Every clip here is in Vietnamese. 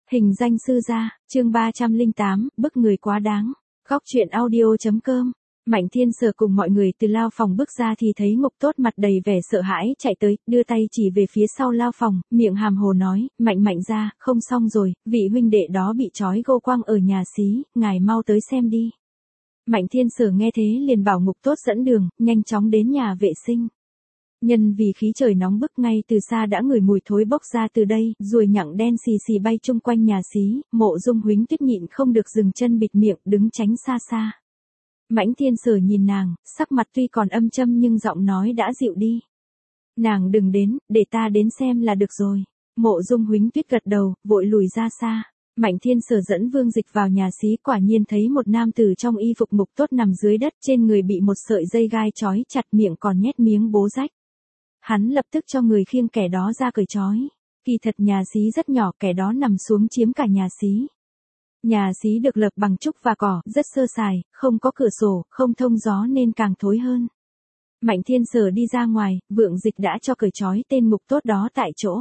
Hình danh sư gia, chương 308, bức người quá đáng. Góc truyện audio.com. Mạnh Thiên Sở cùng mọi người từ lao phòng bước ra thì thấy Ngục Tốt mặt đầy vẻ sợ hãi chạy tới, đưa tay chỉ về phía sau lao phòng, miệng hàm hồ nói, Mạnh ra, không xong rồi, vị huynh đệ đó bị trói gô quăng ở nhà xí, ngài mau tới xem đi. Mạnh Thiên Sở nghe thế liền bảo Ngục Tốt dẫn đường, nhanh chóng đến nhà vệ sinh. Nhân vì khí trời nóng bức ngay từ xa đã ngửi mùi thối bốc ra từ đây, ruồi nhặng đen xì xì bay chung quanh nhà xí, Mộ Dung Huính Tuyết nhịn không được dừng chân bịt miệng đứng tránh xa xa. Mãnh Thiên Sở nhìn nàng, sắc mặt tuy còn âm châm nhưng giọng nói đã dịu đi. Nàng đừng đến, để ta đến xem là được rồi. Mộ Dung Huính Tuyết gật đầu, vội lùi ra xa. Mạnh Thiên Sở dẫn Vương Dịch vào nhà xí, quả nhiên thấy một nam tử trong y phục Ngục Tốt nằm dưới đất, trên người bị một sợi dây gai trói chặt, miệng còn nhét miếng bố rách. Hắn lập tức cho người khiêng kẻ đó ra cởi trói. Kỳ thật nhà xí rất nhỏ, kẻ đó nằm xuống chiếm cả nhà xí. Nhà xí được lợp bằng trúc và cỏ, rất sơ sài, không có cửa sổ, không thông gió nên càng thối hơn. Mạnh Thiên Sở đi ra ngoài, Vượng Dịch đã cho cởi trói tên Ngục Tốt đó tại chỗ.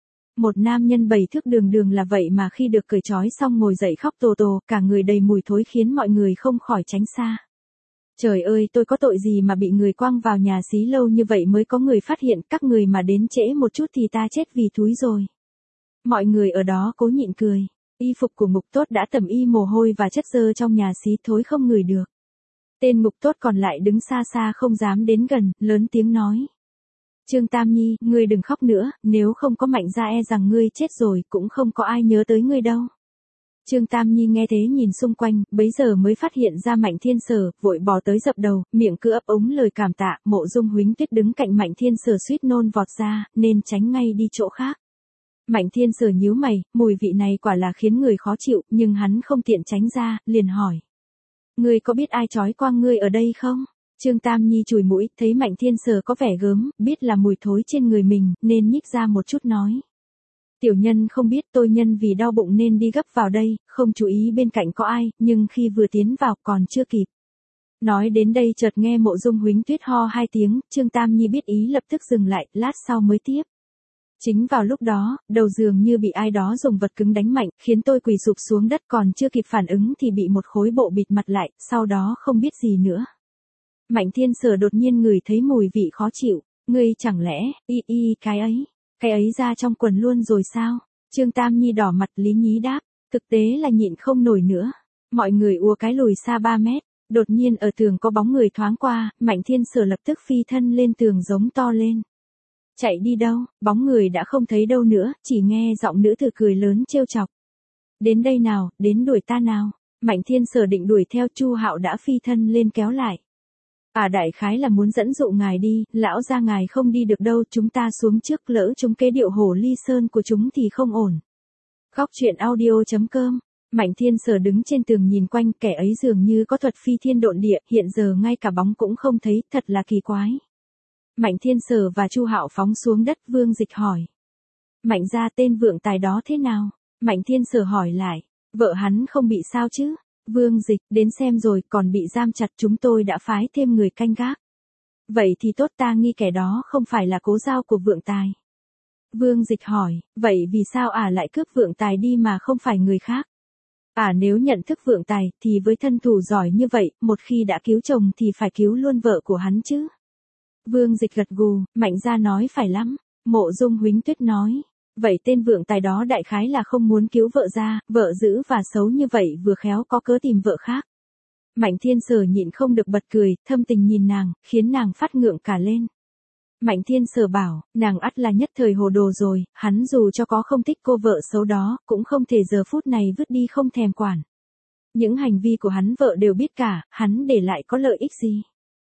Một nam nhân 7 thước đường là vậy mà khi được cởi trói xong ngồi dậy khóc tồ tồ, cả người đầy mùi thối khiến mọi người không khỏi tránh xa. Trời ơi, tôi có tội gì mà bị người quăng vào nhà xí lâu như vậy mới có người phát hiện, các người mà đến trễ một chút thì ta chết vì thúi rồi. Mọi người ở đó cố nhịn cười. Y phục của Ngục Tốt đã tẩm y mồ hôi và chất dơ trong nhà xí thối không ngửi được. Tên Ngục Tốt còn lại đứng xa xa không dám đến gần, lớn tiếng nói. Trương Tam Nhi, ngươi đừng khóc nữa, nếu không có Mạnh ra e rằng ngươi chết rồi, cũng không có ai nhớ tới ngươi đâu. Trương Tam Nhi nghe thế nhìn xung quanh, bấy giờ mới phát hiện ra Mạnh Thiên Sở, vội bò tới dập đầu, miệng cứ ấp úng lời cảm tạ. Mộ Dung Huính Tuyết đứng cạnh Mạnh Thiên Sở suýt nôn vọt ra, nên tránh ngay đi chỗ khác. Mạnh Thiên Sở nhíu mày, mùi vị này quả là khiến người khó chịu, nhưng hắn không tiện tránh ra, liền hỏi. Ngươi có biết ai trói quăng ngươi ở đây không? Trương Tam Nhi chùi mũi, thấy Mạnh Thiên Sở có vẻ gớm, biết là mùi thối trên người mình, nên nhích ra một chút nói. Tiểu nhân không biết, tôi nhân vì đau bụng nên đi gấp vào đây, không chú ý bên cạnh có ai, nhưng khi vừa tiến vào còn chưa kịp. Nói đến đây chợt nghe Mộ Dung Huính Tuyết ho 2 tiếng, Trương Tam Nhi biết ý lập tức dừng lại, lát sau mới tiếp. Chính vào lúc đó, đầu giường như bị ai đó dùng vật cứng đánh mạnh, khiến tôi quỳ sụp xuống đất, còn chưa kịp phản ứng thì bị một khối bộ bịt mặt lại, sau đó không biết gì nữa. Mạnh Thiên Sở đột nhiên ngửi thấy mùi vị khó chịu, ngươi chẳng lẽ, cái ấy ra trong quần luôn rồi sao? Trương Tam Nhi đỏ mặt lý nhí đáp, thực tế là nhịn không nổi nữa. Mọi người ùa cái lùi xa 3 mét, đột nhiên ở tường có bóng người thoáng qua, Mạnh Thiên Sở lập tức phi thân lên tường giống to lên. Chạy đi đâu? Bóng người đã không thấy đâu nữa, chỉ nghe giọng nữ tử cười lớn trêu chọc. Đến đây nào, đến đuổi ta nào. Mạnh Thiên Sở định đuổi theo, Chu Hạo đã phi thân lên kéo lại. Đại khái là muốn dẫn dụ ngài đi, lão gia ngài không đi được đâu, chúng ta xuống trước, lỡ chúng kế điệu hổ ly sơn của chúng thì không ổn. Góc truyện audio.com. Mạnh Thiên Sở đứng trên tường nhìn quanh, kẻ ấy dường như có thuật phi thiên độn địa, hiện giờ ngay cả bóng cũng không thấy, thật là kỳ quái. Mạnh Thiên Sở và Chu Hạo phóng xuống đất, Vương Dịch hỏi. Mạnh gia tên vượng tài đó thế nào? Mạnh Thiên Sở hỏi lại, vợ hắn không bị sao chứ? Vương Dịch, đến xem rồi, còn bị giam chặt, chúng tôi đã phái thêm người canh gác. Vậy thì tốt, ta nghi kẻ đó không phải là cố giao của vượng tài. Vương Dịch hỏi, vậy vì sao lại cướp vượng tài đi mà không phải người khác? Nếu nhận thức vượng tài, thì với thân thủ giỏi như vậy, một khi đã cứu chồng thì phải cứu luôn vợ của hắn chứ. Vương Dịch gật gù, Mạnh gia nói phải lắm. Mộ Dung Huính Tuyết nói. Vậy tên vượng tài đó đại khái là không muốn cứu vợ ra, vợ dữ và xấu như vậy vừa khéo có cớ tìm vợ khác. Mạnh Thiên Sở nhịn không được bật cười, thâm tình nhìn nàng, khiến nàng phát ngượng cả lên. Mạnh Thiên Sở bảo, nàng ắt là nhất thời hồ đồ rồi, hắn dù cho có không thích cô vợ xấu đó, cũng không thể giờ phút này vứt đi không thèm quản. Những hành vi của hắn vợ đều biết cả, hắn để lại có lợi ích gì?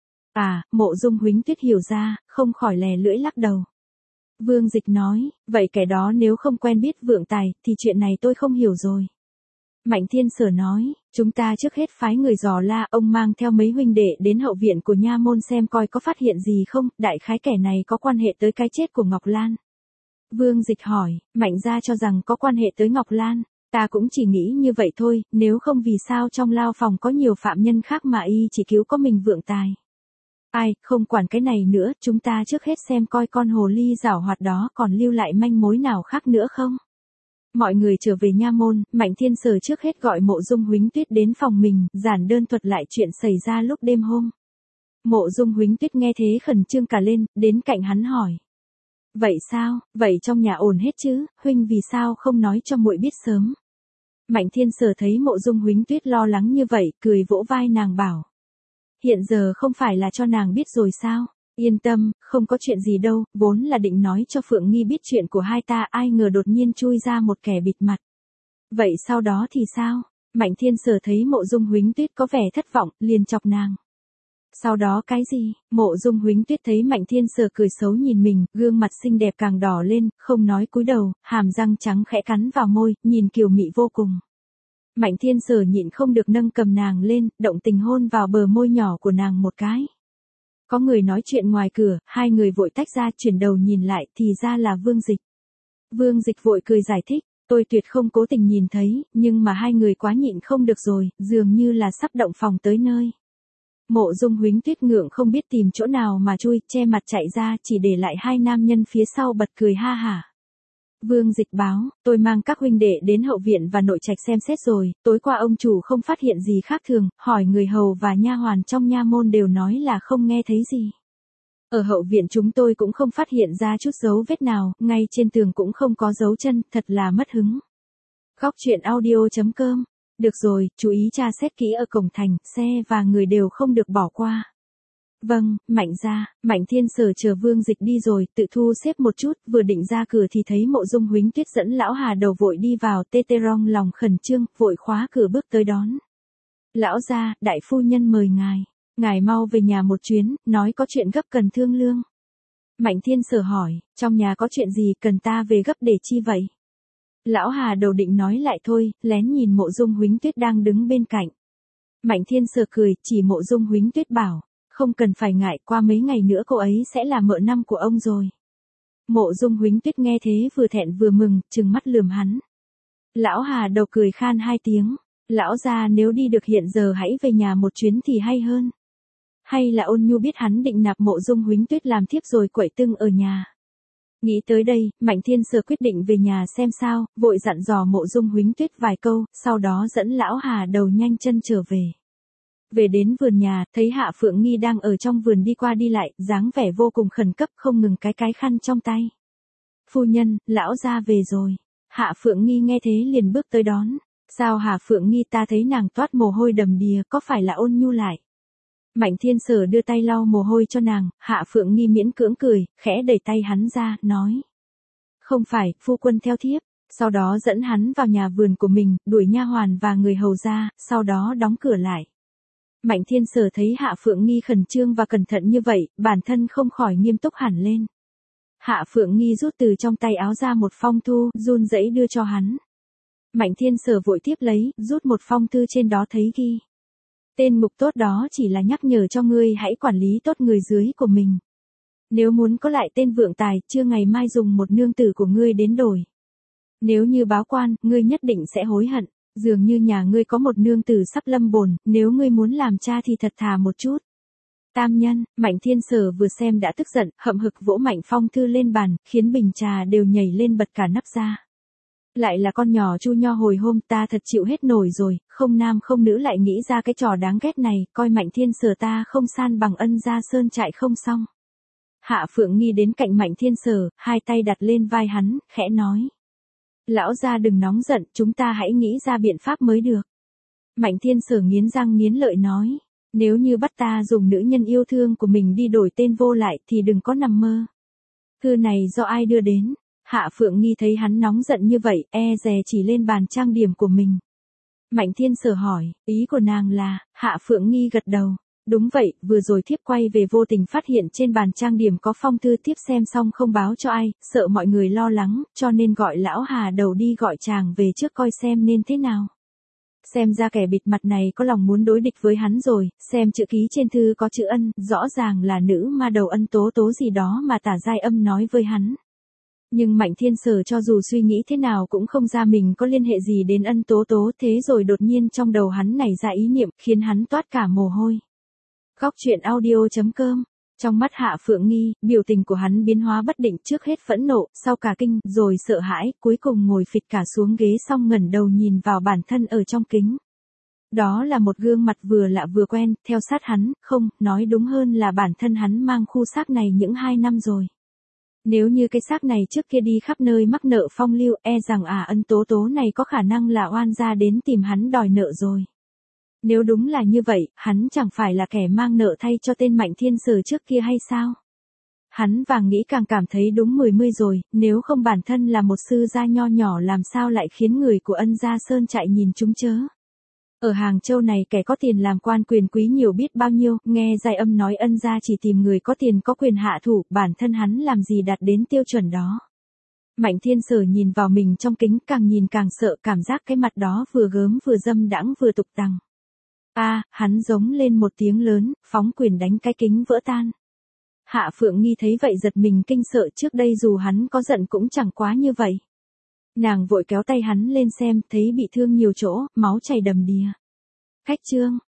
Mộ Dung Huính Tuyết hiểu ra, không khỏi lè lưỡi lắc đầu. Vương Dịch nói, vậy kẻ đó nếu không quen biết vượng tài, thì chuyện này tôi không hiểu rồi. Mạnh Thiên Sở nói, chúng ta trước hết phái người dò la, ông mang theo mấy huynh đệ đến hậu viện của nha môn xem coi có phát hiện gì không, đại khái kẻ này có quan hệ tới cái chết của Ngọc Lan. Vương Dịch hỏi, Mạnh gia cho rằng có quan hệ tới Ngọc Lan, ta cũng chỉ nghĩ như vậy thôi, nếu không vì sao trong lao phòng có nhiều phạm nhân khác mà y chỉ cứu có mình vượng tài. Không quản cái này nữa, chúng ta trước hết xem coi con hồ ly giảo hoạt đó còn lưu lại manh mối nào khác nữa không. Mọi người trở về nha môn, Mạnh Thiên Sở trước hết gọi Mộ Dung Huính Tuyết đến phòng mình, giản đơn thuật lại chuyện xảy ra lúc đêm hôm. Mộ Dung Huính Tuyết nghe thế khẩn trương cả lên, đến cạnh hắn hỏi. Vậy sao, vậy trong nhà ổn hết chứ, huynh vì sao không nói cho muội biết sớm. Mạnh Thiên Sở thấy Mộ Dung Huính Tuyết lo lắng như vậy, cười vỗ vai nàng bảo. Hiện giờ không phải là cho nàng biết rồi sao, yên tâm, không có chuyện gì đâu, vốn là định nói cho Phượng Nghi biết chuyện của hai ta, ai ngờ đột nhiên chui ra một kẻ bịt mặt. Vậy sau đó thì sao? Mạnh Thiên Sở thấy Mộ Dung Huính Tuyết có vẻ thất vọng, liền chọc nàng. Sau đó cái gì? Mộ Dung Huính Tuyết thấy Mạnh Thiên Sở cười xấu nhìn mình, gương mặt xinh đẹp càng đỏ lên, không nói cúi đầu, hàm răng trắng khẽ cắn vào môi, nhìn kiều mị vô cùng. Mạnh Thiên Sở nhịn không được nâng cầm nàng lên, động tình hôn vào bờ môi nhỏ của nàng một cái. Có người nói chuyện ngoài cửa, hai người vội tách ra, chuyển đầu nhìn lại, thì ra là Vương Dịch. Vương Dịch vội cười giải thích, tôi tuyệt không cố tình nhìn thấy, nhưng mà hai người quá nhịn không được rồi, dường như là sắp động phòng tới nơi. Mộ Dung Huính Tuyết ngượng không biết tìm chỗ nào mà chui, che mặt chạy ra, chỉ để lại hai nam nhân phía sau bật cười ha hả. Vương Dịch báo, tôi mang các huynh đệ đến hậu viện và nội trạch xem xét rồi, tối qua ông chủ không phát hiện gì khác thường, hỏi người hầu và nha hoàn trong nha môn đều nói là không nghe thấy gì. Ở hậu viện chúng tôi cũng không phát hiện ra chút dấu vết nào, ngay trên tường cũng không có dấu chân, thật là mất hứng. Góc truyện audio.com. Được rồi, chú ý tra xét kỹ ở cổng thành, xe và người đều không được bỏ qua. Vâng, Mạnh gia. Mạnh Thiên Sở chờ Vương Dịch đi rồi, tự thu xếp một chút, vừa định ra cửa thì thấy Mộ Dung Huính Tuyết dẫn lão Hà Đầu vội đi vào, tê tê rong lòng khẩn trương, vội khóa cửa bước tới đón. Lão gia, đại phu nhân mời ngài. Ngài mau về nhà một chuyến, nói có chuyện gấp cần thương lương. Mạnh Thiên Sở hỏi, trong nhà có chuyện gì cần ta về gấp để chi vậy? Lão Hà Đầu định nói lại thôi, lén nhìn Mộ Dung Huính Tuyết đang đứng bên cạnh. Mạnh Thiên Sở cười, chỉ Mộ Dung Huính Tuyết bảo, không cần phải ngại, qua mấy ngày nữa cô ấy sẽ là mợ năm của ông rồi. Mộ Dung Huính Tuyết nghe thế vừa thẹn vừa mừng, trừng mắt lườm hắn. Lão Hà Đầu cười khan hai tiếng, lão gia nếu đi được hiện giờ hãy về nhà một chuyến thì hay hơn. Hay là Ôn Nhu biết hắn định nạp Mộ Dung Huính Tuyết làm thiếp rồi quậy tưng ở nhà. Nghĩ tới đây, Mạnh Thiên Sở quyết định về nhà xem sao, vội dặn dò Mộ Dung Huính Tuyết vài câu, sau đó dẫn lão Hà Đầu nhanh chân trở về. Về đến vườn nhà, thấy Hạ Phượng Nghi đang ở trong vườn đi qua đi lại, dáng vẻ vô cùng khẩn cấp, không ngừng cái khăn trong tay. Phu nhân, lão gia về rồi. Hạ Phượng Nghi nghe thế liền bước tới đón. Sao Hạ Phượng Nghi, ta thấy nàng toát mồ hôi đầm đìa, có phải là Ôn Nhu lại? Mạnh Thiên Sở đưa tay lau mồ hôi cho nàng, Hạ Phượng Nghi miễn cưỡng cười, khẽ đẩy tay hắn ra, nói. Không phải, phu quân theo thiếp. Sau đó dẫn hắn vào nhà vườn của mình, đuổi nha hoàn và người hầu ra, sau đó đóng cửa lại. Mạnh Thiên Sở thấy Hạ Phượng Nghi khẩn trương và cẩn thận như vậy, bản thân không khỏi nghiêm túc hẳn lên. Hạ Phượng Nghi rút từ trong tay áo ra một phong thư, run rẩy đưa cho hắn. Mạnh Thiên Sở vội tiếp lấy, rút một phong thư, trên đó thấy ghi. Tên mục tốt đó chỉ là nhắc nhở cho ngươi hãy quản lý tốt người dưới của mình. Nếu muốn có lại tên vượng tài, chưa ngày mai dùng một nương tử của ngươi đến đổi. Nếu như báo quan, ngươi nhất định sẽ hối hận. Dường như nhà ngươi có một nương tử sắp lâm bồn, nếu ngươi muốn làm cha thì thật thà một chút. Tam nhân, Mạnh Thiên Sở vừa xem đã tức giận, hậm hực vỗ mạnh phong thư lên bàn, khiến bình trà đều nhảy lên bật cả nắp ra. Lại là con nhỏ Chu Nho hồi hôm, ta thật chịu hết nổi rồi, không nam không nữ lại nghĩ ra cái trò đáng ghét này, coi Mạnh Thiên Sở ta không san bằng ân gia sơn trại không xong. Hạ Phượng Nghi đến cạnh Mạnh Thiên Sở, hai tay đặt lên vai hắn, khẽ nói. Lão gia đừng nóng giận, chúng ta hãy nghĩ ra biện pháp mới được. Mạnh Thiên Sở nghiến răng nghiến lợi nói. Nếu như bắt ta dùng nữ nhân yêu thương của mình đi đổi tên vô lại thì đừng có nằm mơ. Thư này do ai đưa đến? Hạ Phượng Nghi thấy hắn nóng giận như vậy, dè chỉ lên bàn trang điểm của mình. Mạnh Thiên Sở hỏi, ý của nàng là, Hạ Phượng Nghi gật đầu. Đúng vậy, vừa rồi thiếp quay về vô tình phát hiện trên bàn trang điểm có phong thư, thiếp xem xong không báo cho ai, sợ mọi người lo lắng, cho nên gọi lão Hà Đầu đi gọi chàng về trước coi xem nên thế nào. Xem ra kẻ bịt mặt này có lòng muốn đối địch với hắn rồi, xem chữ ký trên thư có chữ ân, rõ ràng là nữ ma đầu Ân Tố Tố gì đó mà Tả Giai Âm nói với hắn. Nhưng Mạnh Thiên Sở cho dù suy nghĩ thế nào cũng không ra mình có liên hệ gì đến Ân Tố Tố, thế rồi đột nhiên trong đầu hắn nảy ra ý niệm, khiến hắn toát cả mồ hôi. Góc truyện audio.com Trong mắt Hạ Phượng Nghi, biểu tình của hắn biến hóa bất định, trước hết phẫn nộ, sau cả kinh, rồi sợ hãi, cuối cùng ngồi phịch cả xuống ghế xong ngẩng đầu nhìn vào bản thân ở trong kính. Đó là một gương mặt vừa lạ vừa quen, theo sát hắn, không, nói đúng hơn là bản thân hắn mang khu xác này những 2 năm rồi. Nếu như cái xác này trước kia đi khắp nơi mắc nợ phong lưu, e rằng Ân Tố Tố này có khả năng là oan gia đến tìm hắn đòi nợ rồi. Nếu đúng là như vậy, hắn chẳng phải là kẻ mang nợ thay cho tên Mạnh Thiên Sở trước kia hay sao? Hắn càng nghĩ càng cảm thấy đúng 10 rồi, nếu không bản thân là một sư gia nho nhỏ làm sao lại khiến người của Ân Gia Sơn chạy nhìn chúng chớ. Ở Hàng Châu này kẻ có tiền làm quan quyền quý nhiều biết bao nhiêu, nghe giai âm nói Ân Gia chỉ tìm người có tiền có quyền hạ thủ, bản thân hắn làm gì đạt đến tiêu chuẩn đó. Mạnh Thiên Sở nhìn vào mình trong kính, càng nhìn càng sợ, cảm giác cái mặt đó vừa gớm vừa dâm đãng vừa tục tằng. Hắn giống lên một tiếng lớn, phóng quyền đánh cái kính vỡ tan. Hạ Phượng Nghi thấy vậy giật mình kinh sợ, trước đây dù hắn có giận cũng chẳng quá như vậy. Nàng vội kéo tay hắn lên xem, thấy bị thương nhiều chỗ, máu chảy đầm đìa. Khách trương,